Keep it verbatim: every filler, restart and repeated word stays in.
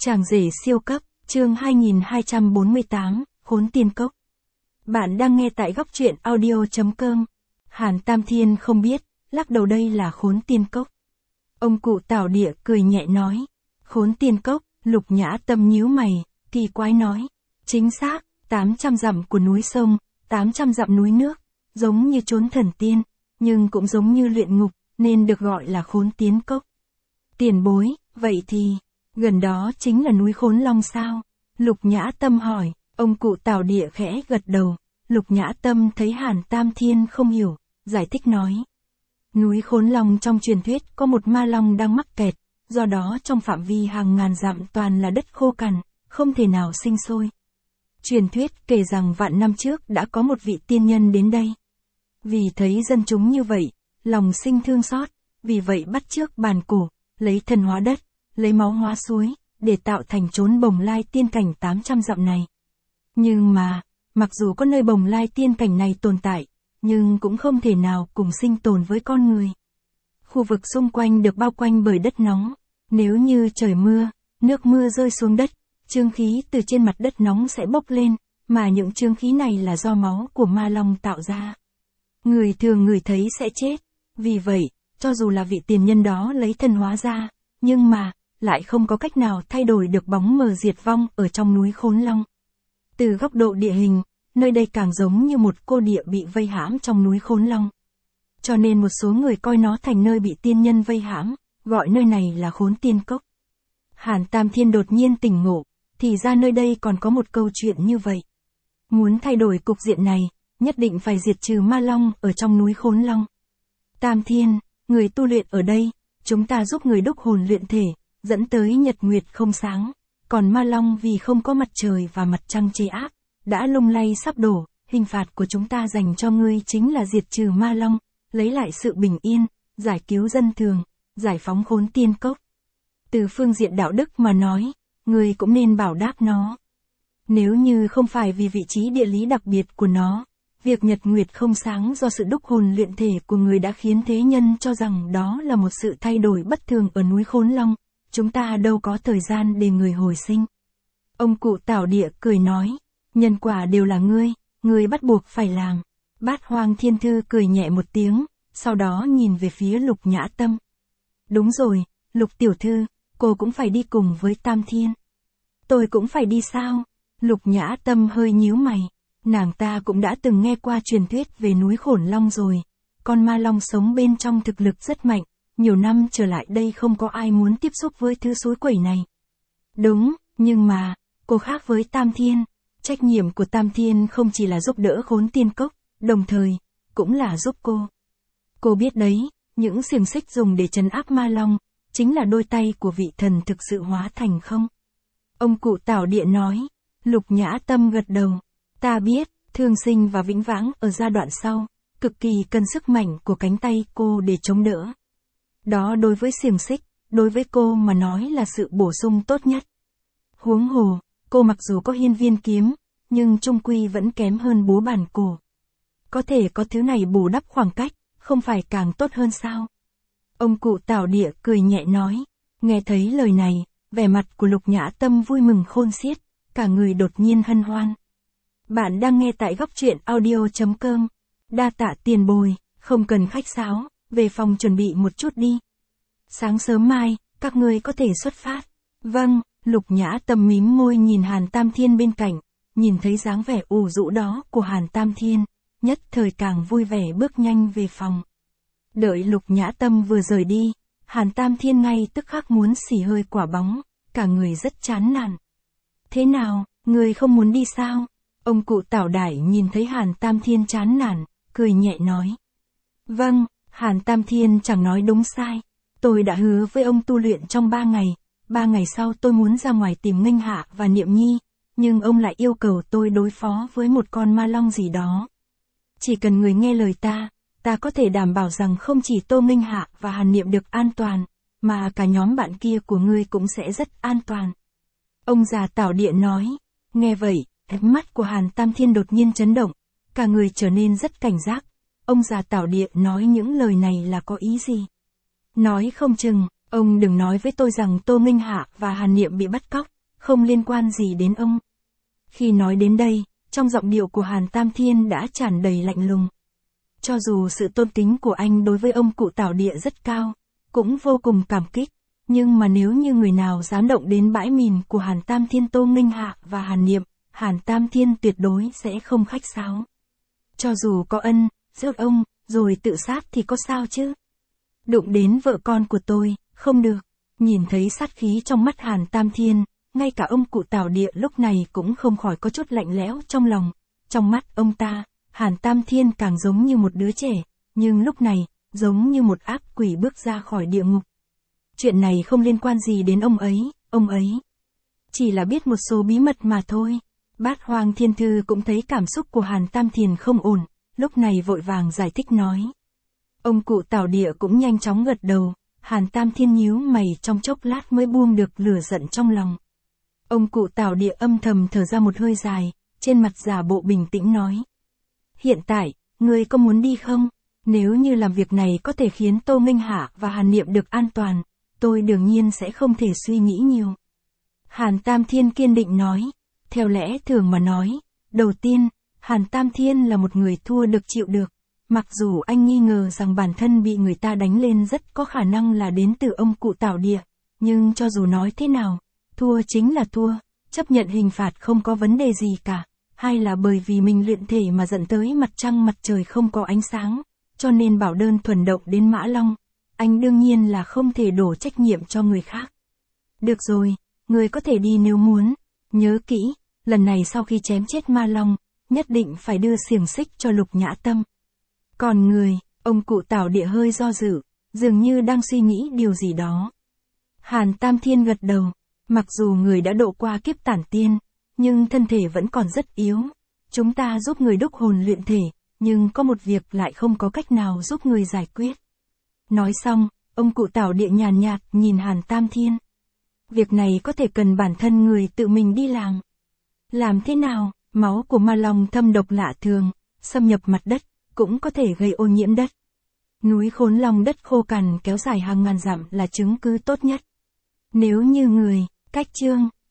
Chàng rể siêu cấp, chương hai nghìn hai trăm bốn mươi tám, Khốn Tiên Cốc. Bạn đang nghe tại góc truyện audio chấm com. Hàn Tam Thiên không biết, lắc đầu đây là Khốn Tiên Cốc. Ông cụ Tảo Địa cười nhẹ nói. Khốn Tiên Cốc, Lục Nhã Tâm nhíu mày, kỳ quái nói. Chính xác, tám trăm dặm của núi sông, tám trăm dặm núi nước, giống như chốn thần tiên, nhưng cũng giống như luyện ngục, nên được gọi là Khốn Tiên Cốc. Tiền bối, vậy thì, gần đó chính là núi Khốn Long sao? Lục Nhã Tâm hỏi, ông cụ Tảo Địa khẽ gật đầu. Lục Nhã Tâm thấy Hàn Tam Thiên không hiểu, giải thích nói. Núi Khốn Long trong truyền thuyết có một ma long đang mắc kẹt, do đó trong phạm vi hàng ngàn dặm toàn là đất khô cằn, không thể nào sinh sôi. Truyền thuyết kể rằng vạn năm trước đã có một vị tiên nhân đến đây. Vì thấy dân chúng như vậy, lòng sinh thương xót, vì vậy bắt chước bàn cổ, lấy thân hóa đất, lấy máu hóa suối, để tạo thành chốn Bồng Lai tiên cảnh tám trăm dặm này. Nhưng mà, mặc dù có nơi Bồng Lai tiên cảnh này tồn tại, nhưng cũng không thể nào cùng sinh tồn với con người. Khu vực xung quanh được bao quanh bởi đất nóng, nếu như trời mưa, nước mưa rơi xuống đất, chương khí từ trên mặt đất nóng sẽ bốc lên, mà những chương khí này là do máu của ma long tạo ra. Người thường ngửi thấy sẽ chết, vì vậy, cho dù là vị tiền nhân đó lấy thân hóa ra, nhưng mà, lại không có cách nào thay đổi được bóng mờ diệt vong ở trong núi Khốn Long. Từ góc độ địa hình, nơi đây càng giống như một cô địa bị vây hãm trong núi Khốn Long. Cho nên một số người coi nó thành nơi bị tiên nhân vây hãm, gọi nơi này là Khốn Tiên Cốc. Hàn Tam Thiên đột nhiên tỉnh ngộ, thì ra nơi đây còn có một câu chuyện như vậy. Muốn thay đổi cục diện này, nhất định phải diệt trừ ma long ở trong núi Khốn Long. Tam Thiên, người tu luyện ở đây, chúng ta giúp người đúc hồn luyện thể, dẫn tới nhật nguyệt không sáng, còn ma long vì không có mặt trời và mặt trăng chế áp, đã lung lay sắp đổ, hình phạt của chúng ta dành cho ngươi chính là diệt trừ ma long, lấy lại sự bình yên, giải cứu dân thường, giải phóng Khốn Tiên Cốc. Từ phương diện đạo đức mà nói, ngươi cũng nên bảo đáp nó. Nếu như không phải vì vị trí địa lý đặc biệt của nó, việc nhật nguyệt không sáng do sự đúc hồn luyện thể của người đã khiến thế nhân cho rằng đó là một sự thay đổi bất thường ở núi Khốn Long, chúng ta đâu có thời gian để người hồi sinh. Ông cụ Tảo Địa cười nói, nhân quả đều là ngươi, ngươi bắt buộc phải làm. Bát Hoang Thiên Thư cười nhẹ một tiếng, sau đó nhìn về phía Lục Nhã Tâm. Đúng rồi, Lục Tiểu Thư, cô cũng phải đi cùng với Tam Thiên. Tôi cũng phải đi sao? Lục Nhã Tâm hơi nhíu mày. Nàng ta cũng đã từng nghe qua truyền thuyết về núi Khốn Long rồi. Con ma long sống bên trong thực lực rất mạnh, nhiều năm trở lại đây không có ai muốn tiếp xúc với thứ xối quẩy này. Đúng, nhưng mà, cô khác với Tam Thiên. Trách nhiệm của Tam Thiên không chỉ là giúp đỡ Khốn Tiên Cốc, đồng thời, cũng là giúp cô. Cô biết đấy, những xiềng xích dùng để trấn áp ma long, chính là đôi tay của vị thần thực sự hóa thành không? Ông cụ Tảo Địa nói. Lục Nhã Tâm gật đầu. Ta biết, thương sinh và vĩnh vãng ở giai đoạn sau, cực kỳ cần sức mạnh của cánh tay cô để chống đỡ. Đó đối với xiềng xích, đối với cô mà nói là sự bổ sung tốt nhất. Huống hồ, cô mặc dù có hiên viên kiếm, nhưng chung quy vẫn kém hơn búa bàn cổ. Có thể có thứ này bù đắp khoảng cách, không phải càng tốt hơn sao? Ông cụ Tảo Địa cười nhẹ nói. Nghe thấy lời này, vẻ mặt của Lục Nhã Tâm vui mừng khôn xiết, cả người đột nhiên hân hoan. Bạn đang nghe tại góc truyện audio chấm com. Đa tạ tiền bồi, không cần khách sáo, về phòng chuẩn bị một chút đi. Sáng sớm mai, các ngươi có thể xuất phát. Vâng, Lục Nhã Tâm mím môi nhìn Hàn Tam Thiên bên cạnh, nhìn thấy dáng vẻ ủ rũ đó của Hàn Tam Thiên, nhất thời càng vui vẻ bước nhanh về phòng. Đợi Lục Nhã Tâm vừa rời đi, Hàn Tam Thiên ngay tức khắc muốn xì hơi quả bóng, cả người rất chán nản. Thế nào, người không muốn đi sao? Ông cụ Tảo Đại nhìn thấy Hàn Tam Thiên chán nản, cười nhẹ nói. Vâng, Hàn Tam Thiên chẳng nói đúng sai. Tôi đã hứa với ông tu luyện trong ba ngày, ba ngày sau tôi muốn ra ngoài tìm Nghênh Hạ và Niệm Nhi, nhưng ông lại yêu cầu tôi đối phó với một con ma long gì đó. Chỉ cần người nghe lời ta, ta có thể đảm bảo rằng không chỉ Tô Nghênh Hạ và Hàn Niệm được an toàn, mà cả nhóm bạn kia của ngươi cũng sẽ rất an toàn. Ông già Tảo Địa nói. Nghe vậy, ánh mắt của Hàn Tam Thiên đột nhiên chấn động, cả người trở nên rất cảnh giác. Ông già Tảo Địa nói những lời này là có ý gì? Nói không chừng, Ông đừng nói với tôi rằng Tô Minh Hạ và Hàn Niệm bị bắt cóc, không liên quan gì đến ông. Khi nói đến đây, trong giọng điệu của Hàn Tam Thiên đã tràn đầy lạnh lùng. Cho dù sự tôn kính của anh đối với ông cụ Tảo Địa rất cao, cũng vô cùng cảm kích, nhưng mà nếu như người nào dám động đến bãi mìn của Hàn Tam Thiên Tô Minh Hạ và Hàn Niệm, Hàn Tam Thiên tuyệt đối sẽ không khách sáo. Cho dù có ân, giết ông, rồi tự sát thì có sao chứ? Đụng đến vợ con của tôi, không được. Nhìn thấy sát khí trong mắt Hàn Tam Thiên, ngay cả ông cụ Tảo Địa lúc này cũng không khỏi có chút lạnh lẽo trong lòng. Trong mắt ông ta, Hàn Tam Thiên càng giống như một đứa trẻ, nhưng lúc này, giống như một ác quỷ bước ra khỏi địa ngục. Chuyện này không liên quan gì đến ông ấy, ông ấy chỉ là biết một số bí mật mà thôi. Bát Hoang Thiên Thư cũng thấy cảm xúc của Hàn Tam Thiên không ổn, lúc này vội vàng giải thích nói. Ông cụ Tảo Địa cũng nhanh chóng gật đầu, Hàn Tam Thiên nhíu mày trong chốc lát mới buông được lửa giận trong lòng. Ông cụ Tảo Địa âm thầm thở ra một hơi dài, trên mặt giả bộ bình tĩnh nói. Hiện tại, ngươi có muốn đi không? Nếu như làm việc này có thể khiến Tô Minh Hạ và Hàn Niệm được an toàn, tôi đương nhiên sẽ không thể suy nghĩ nhiều. Hàn Tam Thiên kiên định nói. Theo lẽ thường mà nói, đầu tiên, Hàn Tam Thiên là một người thua được chịu được. Mặc dù anh nghi ngờ rằng bản thân bị người ta đánh lên rất có khả năng là đến từ ông cụ Tảo Địa, nhưng cho dù nói thế nào, thua chính là thua, chấp nhận hình phạt không có vấn đề gì cả. Hay là bởi vì mình luyện thể mà dẫn tới mặt trăng mặt trời không có ánh sáng, cho nên bảo đơn thuần động đến Mã Long. Anh đương nhiên là không thể đổ trách nhiệm cho người khác. Được rồi, người có thể đi nếu muốn. Nhớ kỹ, lần này sau khi chém chết Ma Long, nhất định phải đưa xiềng xích cho Lục Nhã Tâm. Còn người, ông cụ Tảo Địa hơi do dự, dường như đang suy nghĩ điều gì đó. Hàn Tam Thiên gật đầu, mặc dù người đã độ qua kiếp tản tiên, nhưng thân thể vẫn còn rất yếu. Chúng ta giúp người đúc hồn luyện thể, nhưng có một việc lại không có cách nào giúp người giải quyết. Nói xong, ông cụ Tảo Địa nhàn nhạt nhìn Hàn Tam Thiên. Việc này có thể cần bản thân người tự mình đi làm. Làm thế nào? Máu của Ma Long thâm độc lạ thường, xâm nhập mặt đất, cũng có thể gây ô nhiễm đất. Núi Khốn Long đất khô cằn kéo dài hàng ngàn dặm là chứng cứ tốt nhất. Nếu như người, cách chương,